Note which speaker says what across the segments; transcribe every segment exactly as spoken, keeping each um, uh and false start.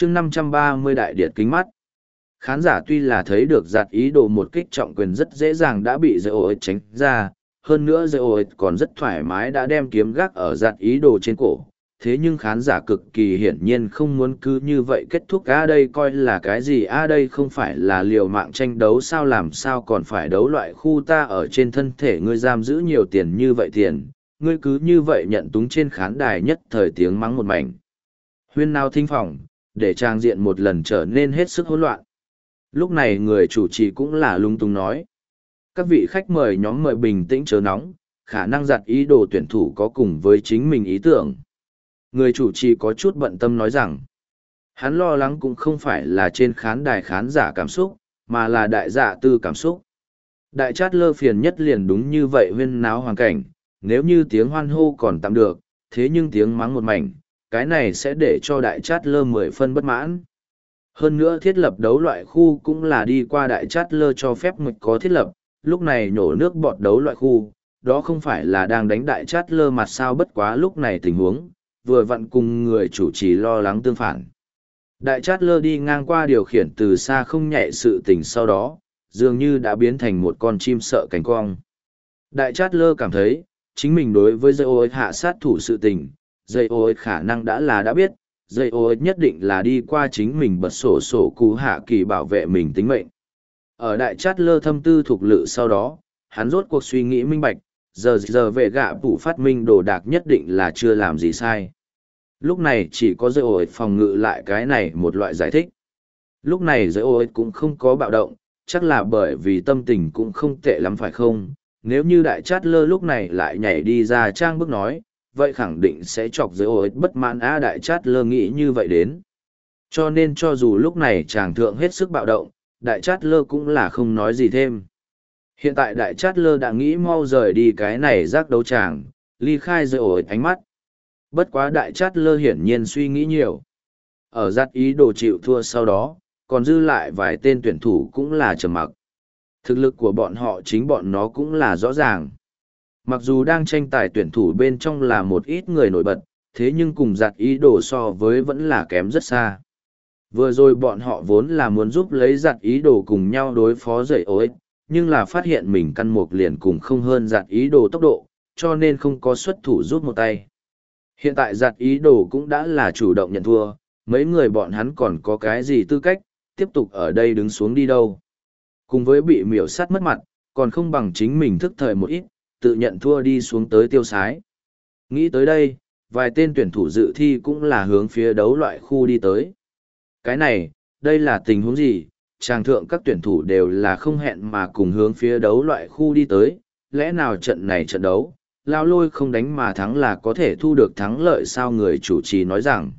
Speaker 1: chương năm trăm ba mươi đại điệt kính mắt. Khán giả tuy là thấy được giặt ý đồ một kích trọng quyền rất dễ dàng đã bị dây ô tránh ra, hơn nữa dây ô còn rất thoải mái đã đem kiếm gác ở giặt ý đồ trên cổ. Thế nhưng khán giả cực kỳ hiển nhiên không muốn cứ như vậy kết thúc. À đây coi là cái gì? À đây không phải là liều mạng tranh đấu sao? Làm sao còn phải đấu loại khu? Ta ở trên thân thể ngươi giam giữ nhiều tiền như vậy tiền, ngươi cứ như vậy nhận túng. Trên khán đài nhất thời tiếng mắng một mảnh huyên nao thính phòng, để trang diện một lần trở nên hết sức hỗn loạn. Lúc này người chủ trì cũng là lung tung nói: các vị khách mời nhóm mời bình tĩnh chớ nóng, khả năng giặt ý đồ tuyển thủ có cùng với chính mình ý tưởng. Người chủ trì có chút bận tâm nói rằng, hắn lo lắng cũng không phải là trên khán đài khán giả cảm xúc, mà là đại dạ tư cảm xúc. Đại chát lơ phiền nhất liền đúng như vậy huyên náo hoàn cảnh, nếu như tiếng hoan hô còn tạm được, thế nhưng tiếng mắng một mảnh, cái này sẽ để cho đại chát lơ mười phân bất mãn. Hơn nữa thiết lập đấu loại khu cũng là đi qua đại chát lơ cho phép mịch có thiết lập, lúc này nhổ nước bọt đấu loại khu, đó không phải là đang đánh đại chát lơ mặt sao? Bất quá lúc này tình huống, vừa vặn cùng người chủ trì lo lắng tương phản. Đại chát lơ đi ngang qua điều khiển từ xa không nhẹ sự tình sau đó, dường như đã biến thành một con chim sợ cánh cong. Đại chát lơ cảm thấy, chính mình đối với dây ô hạ sát thủ sự tình, dây ô khả năng đã là đã biết, dây ô nhất định là đi qua chính mình bật sổ sổ cú hạ kỳ bảo vệ mình tính mệnh. Ở đại chát lơ thâm tư thuộc lự sau đó, hắn rốt cuộc suy nghĩ minh bạch, giờ giờ vệ gạ phủ phát minh đồ đạc nhất định là chưa làm gì sai. Lúc này chỉ có dây ô phòng ngự lại cái này một loại giải thích. Lúc này dây ô cũng không có bạo động, chắc là bởi vì tâm tình cũng không tệ lắm phải không? Nếu như đại chát lơ lúc này lại nhảy đi ra trang bức nói, vậy khẳng định sẽ chọc dây ô bất mãn. Á đại chát lơ nghĩ như vậy đến. Cho nên cho dù lúc này chàng thượng hết sức bạo động, đại chát lơ cũng là không nói gì thêm. Hiện tại đại chát lơ đã nghĩ mau rời đi cái này rác đấu tràng, ly khai dây ô ánh mắt. Bất quá đại chát lơ hiển nhiên suy nghĩ nhiều. Ở giặt ý đồ chịu thua sau đó, còn dư lại vài tên tuyển thủ cũng là trầm mặc. Thực lực của bọn họ chính bọn nó cũng là rõ ràng. Mặc dù đang tranh tài tuyển thủ bên trong là một ít người nổi bật, thế nhưng cùng giặt ý đồ so với vẫn là kém rất xa. Vừa rồi bọn họ vốn là muốn giúp lấy giặt ý đồ cùng nhau đối phó dậy ối, nhưng là phát hiện mình căn mục liền cùng không hơn giặt ý đồ tốc độ, cho nên không có xuất thủ giúp một tay. Hiện tại giặt ý đồ cũng đã là chủ động nhận thua, mấy người bọn hắn còn có cái gì tư cách, tiếp tục ở đây đứng xuống đi đâu. Cùng với bị miểu sát mất mặt, còn không bằng chính mình thức thời một ít, tự nhận thua đi xuống tới tiêu sái. Nghĩ tới đây, vài tên tuyển thủ dự thi cũng là hướng phía đấu loại khu đi tới. Cái này, đây là tình huống gì? Tràng thượng các tuyển thủ đều là không hẹn mà cùng hướng phía đấu loại khu đi tới, lẽ nào trận này trận đấu, lao lôi không đánh mà thắng là có thể thu được thắng lợi sao? Người chủ trì nói rằng,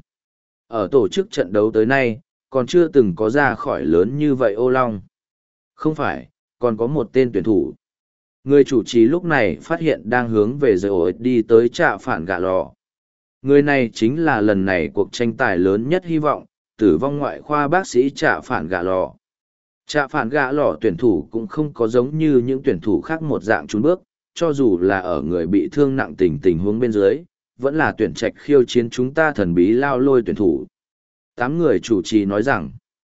Speaker 1: ở tổ chức trận đấu tới nay, còn chưa từng có ra khỏi lớn như vậy ô long. Không phải, còn có một tên tuyển thủ. Người chủ trì lúc này phát hiện đang hướng về dây ổ đi tới trạ phản gạ lò. Người này chính là lần này cuộc tranh tài lớn nhất hy vọng, tử vong ngoại khoa bác sĩ trạ phản gạ lò. Trạ phản gạ lò tuyển thủ cũng không có giống như những tuyển thủ khác một dạng trốn bước, cho dù là ở người bị thương nặng tình tình huống bên dưới, vẫn là tuyển trạch khiêu chiến chúng ta thần bí lao lôi tuyển thủ. Tám người chủ trì nói rằng,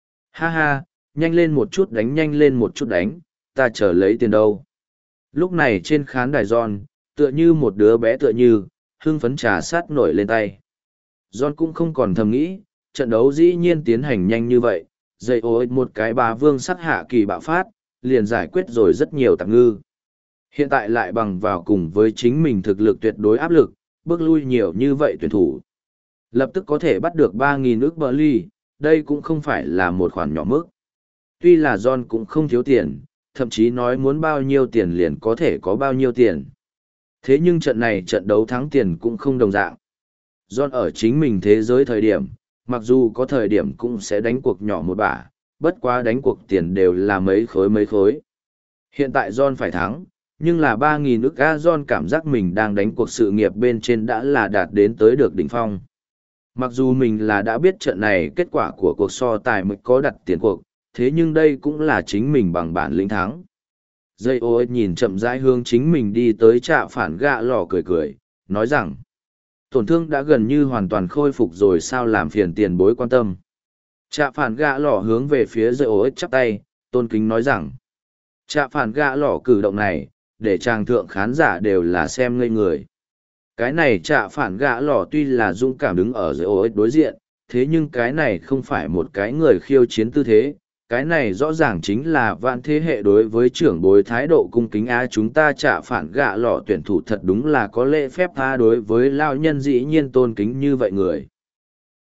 Speaker 1: ha ha, nhanh lên một chút đánh nhanh lên một chút đánh, ta chờ lấy tiền đâu. Lúc này trên khán đài John, tựa như một đứa bé tựa như, hưng phấn trà sát nổi lên tay. John cũng không còn thầm nghĩ, trận đấu dĩ nhiên tiến hành nhanh như vậy, dây ối một cái bà vương sắc hạ kỳ bạo phát, liền giải quyết rồi rất nhiều tạp ngư. Hiện tại lại bằng vào cùng với chính mình thực lực tuyệt đối áp lực, bước lui nhiều như vậy tuyển thủ. Lập tức có thể bắt được ba nghìn ức bờ ly, đây cũng không phải là một khoản nhỏ mức. Tuy là John cũng không thiếu tiền, thậm chí nói muốn bao nhiêu tiền liền có thể có bao nhiêu tiền. Thế nhưng trận này trận đấu thắng tiền cũng không đồng dạng. John ở chính mình thế giới thời điểm, mặc dù có thời điểm cũng sẽ đánh cuộc nhỏ một bả, bất quá đánh cuộc tiền đều là mấy khối mấy khối. Hiện tại John phải thắng, nhưng là ba nghìn ức A John cảm giác mình đang đánh cuộc sự nghiệp bên trên đã là đạt đến tới được đỉnh phong. Mặc dù mình là đã biết trận này kết quả của cuộc so tài mới có đặt tiền cuộc, thế nhưng đây cũng là chính mình bằng bản lĩnh thắng. Dây ô nhìn chậm rãi hướng chính mình đi tới trạ phản gạ lò cười cười, nói rằng, tổn thương đã gần như hoàn toàn khôi phục rồi sao làm phiền tiền bối quan tâm. Trạ phản gạ lỏ hướng về phía dây ô ích chắp tay, tôn kính nói rằng. Trạ phản gạ lỏ cử động này, để chàng thượng khán giả đều là xem ngây người. Cái này trạ phản gạ lỏ tuy là dũng cảm đứng ở dây ô ích đối diện, thế nhưng cái này không phải một cái người khiêu chiến tư thế. Cái này rõ ràng chính là vạn thế hệ đối với trưởng bối thái độ cung kính a chúng ta trạ phản gạ lỏ tuyển thủ thật đúng là có lễ phép tha đối với lao nhân dĩ nhiên tôn kính như vậy người.